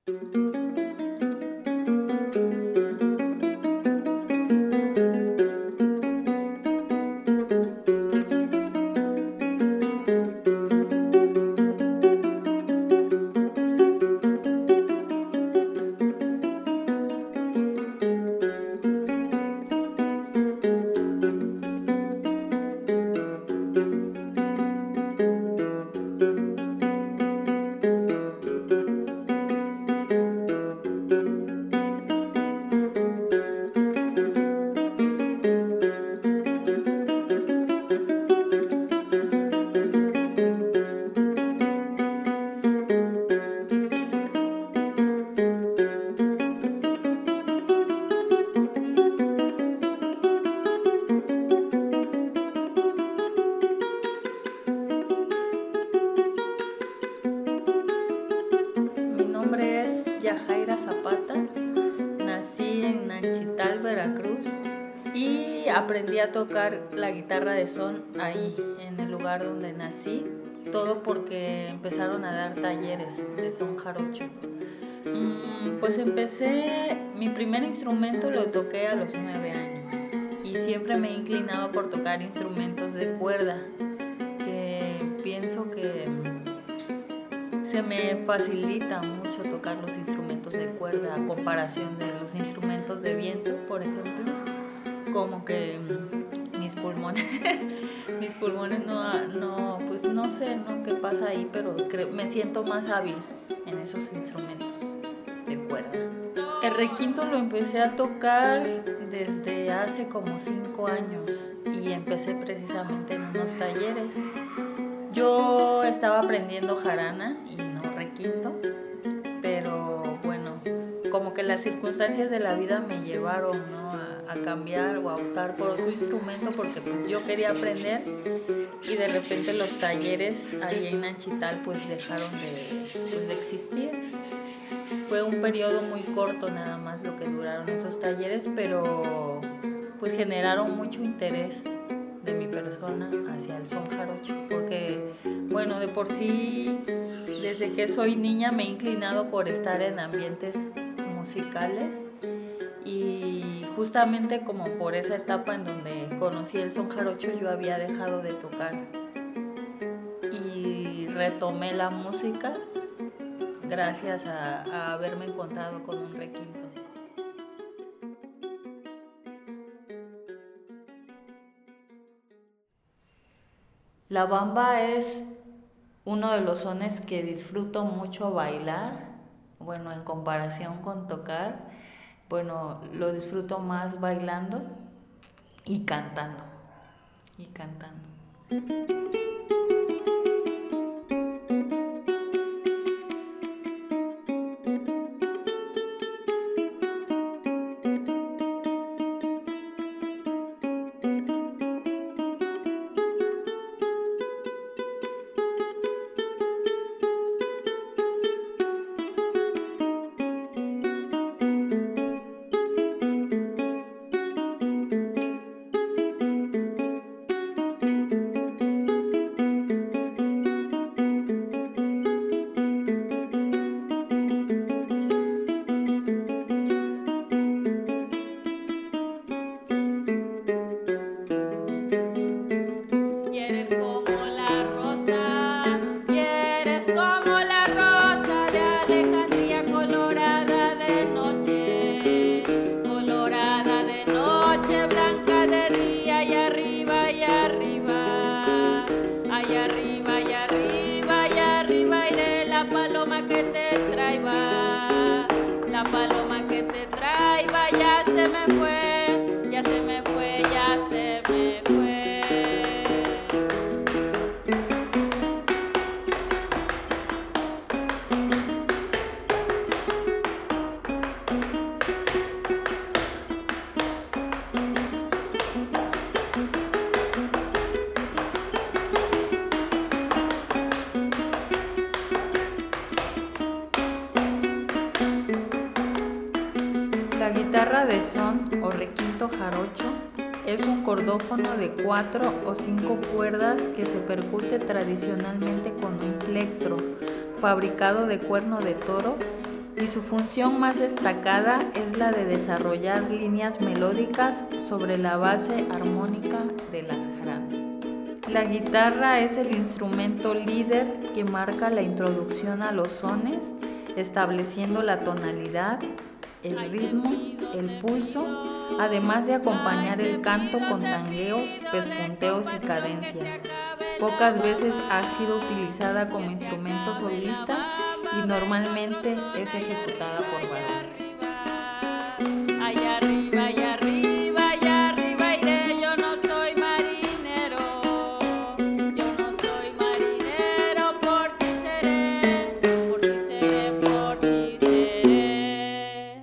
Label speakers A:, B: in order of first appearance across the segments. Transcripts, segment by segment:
A: Mi nombre es Yajaira Zapata, nací en Nanchital, Veracruz, y aprendí a tocar la guitarra de son ahí, en el lugar donde nací, todo porque empezaron a dar talleres de son jarocho. Pues mi primer instrumento lo toqué a los 9 años y siempre me he inclinado por tocar instrumentos de cuerda, que pienso que se me facilita mucho tocar los instrumentos de cuerda a comparación de los instrumentos de viento, por ejemplo. Como que mis pulmones pues no sé, ¿no?, qué pasa ahí, pero me siento más hábil en esos instrumentos de cuerda. El requinto lo empecé a tocar desde hace como 5 años y empecé precisamente en unos talleres. Yo estaba aprendiendo jarana y no requinto, pero bueno, como que las circunstancias de la vida me llevaron, ¿no?, a cambiar o a optar por otro instrumento porque pues yo quería aprender y de repente los talleres ahí en Nanchital pues dejaron de existir. Fue un periodo muy corto nada más lo que duraron esos talleres, pero pues generaron mucho interés de mi persona hacia el son jarocho, porque bueno, de por sí desde que soy niña me he inclinado por estar en ambientes musicales y justamente como por esa etapa en donde conocí el son jarocho yo había dejado de tocar y retomé la música gracias a haberme encontrado con un requinto. La bamba es uno de los sones que disfruto mucho bailar, bueno, en comparación con tocar, bueno, lo disfruto más bailando y cantando, La guitarra de son o requinto jarocho es un cordófono de 4 o 5 cuerdas que se percute tradicionalmente con un plectro fabricado de cuerno de toro y su función más destacada es la de desarrollar líneas melódicas sobre la base armónica de las jaranas. La guitarra es el instrumento líder que marca la introducción a los sones, estableciendo la tonalidad, el ritmo, el pulso, además de acompañar el canto con tangueos, pespunteos y cadencias. Pocas veces ha sido utilizada como instrumento solista y normalmente es ejecutada por varones.
B: Allá arriba, allá arriba, allá arriba iré, yo no soy marinero. Yo no soy marinero, por ti seré, por ti seré, por ti seré.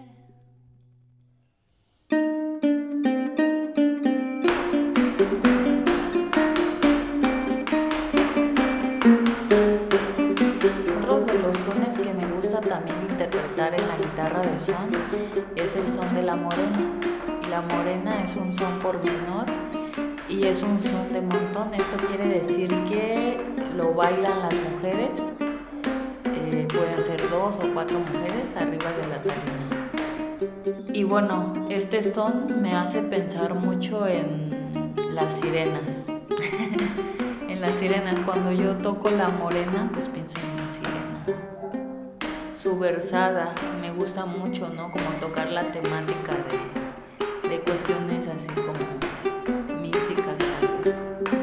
A: Otro de los sones que me gusta también interpretar en la guitarra de son es el son de la morena. La morena es un son por menor y es un son de montón. Esto quiere decir que lo bailan las mujeres, pueden ser 2 o 4 mujeres arriba de la tarima. Y bueno, este son me hace pensar mucho en las sirenas. En las sirenas, cuando yo toco la morena, pues pienso en la sirena. Su versada me gusta mucho, ¿no? Como tocar la temática de cuestiones así como místicas, tal vez.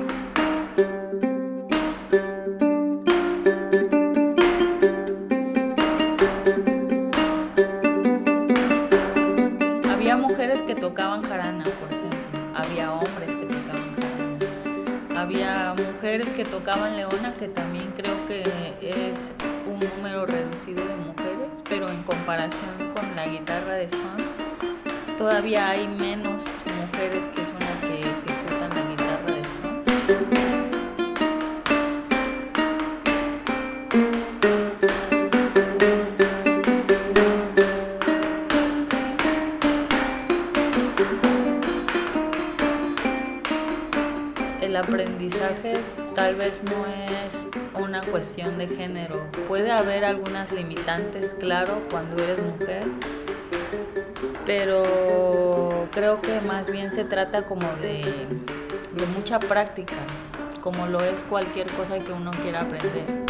A: Había mujeres que tocaban jarana, por ejemplo. Había hombres que tocaban jarana. Había mujeres que tocaban leona, que también creo que es un número reducido de mujeres, pero en comparación con la guitarra de son, todavía hay menos mujeres que son las que ejecutan la guitarra de son. El aprendizaje tal vez no es una cuestión de género. Puede haber algunas limitantes, claro, cuando eres mujer, pero creo que más bien se trata como de mucha práctica, como lo es cualquier cosa que uno quiera aprender.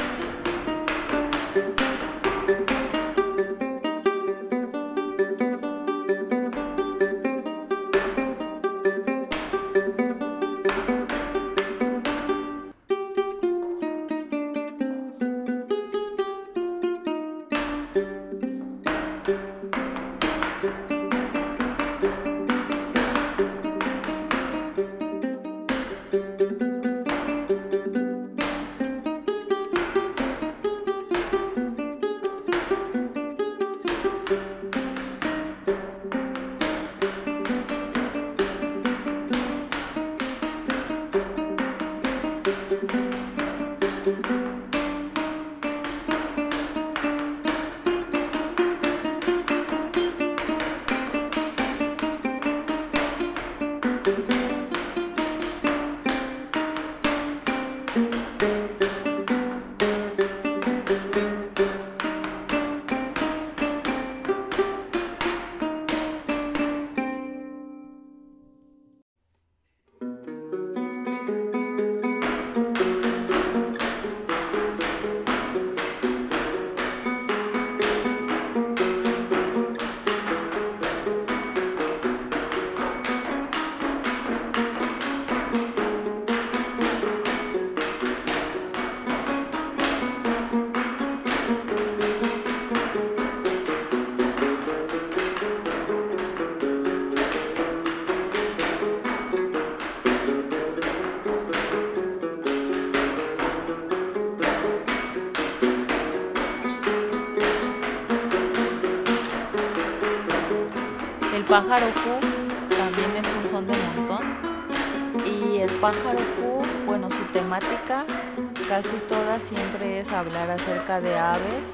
A: El pájaro Q también es un son de montón. Y el pájaro Q, bueno, su temática casi toda siempre es hablar acerca de aves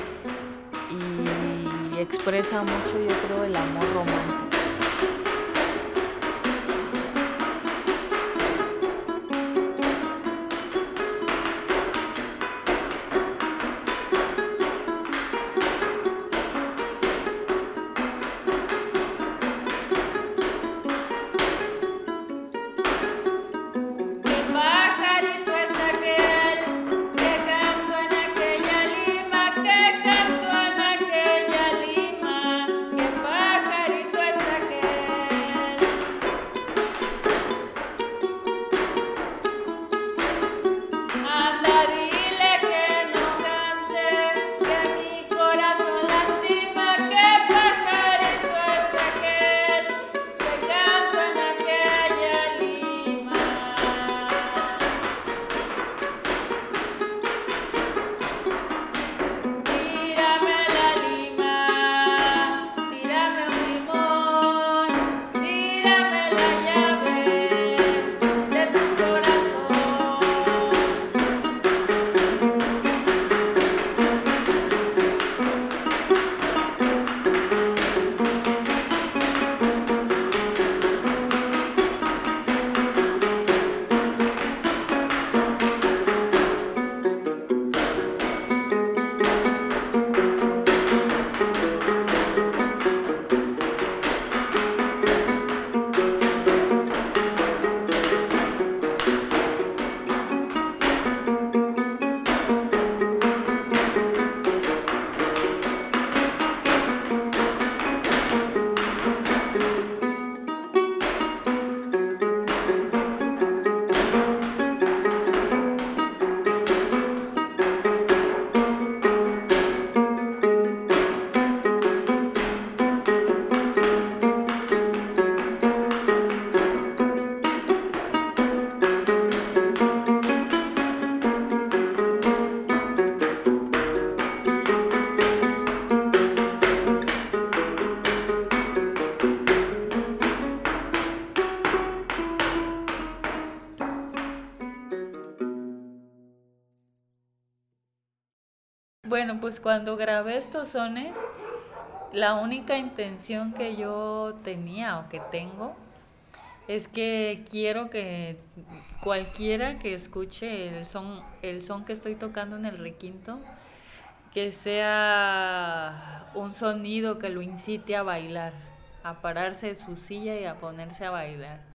A: y expresa mucho, yo creo, el amor romántico. Bueno, pues cuando grabé estos sones, la única intención que yo tenía o que tengo es que quiero que cualquiera que escuche el son que estoy tocando en el requinto, que sea un sonido que lo incite a bailar, a pararse de su silla y a ponerse a bailar.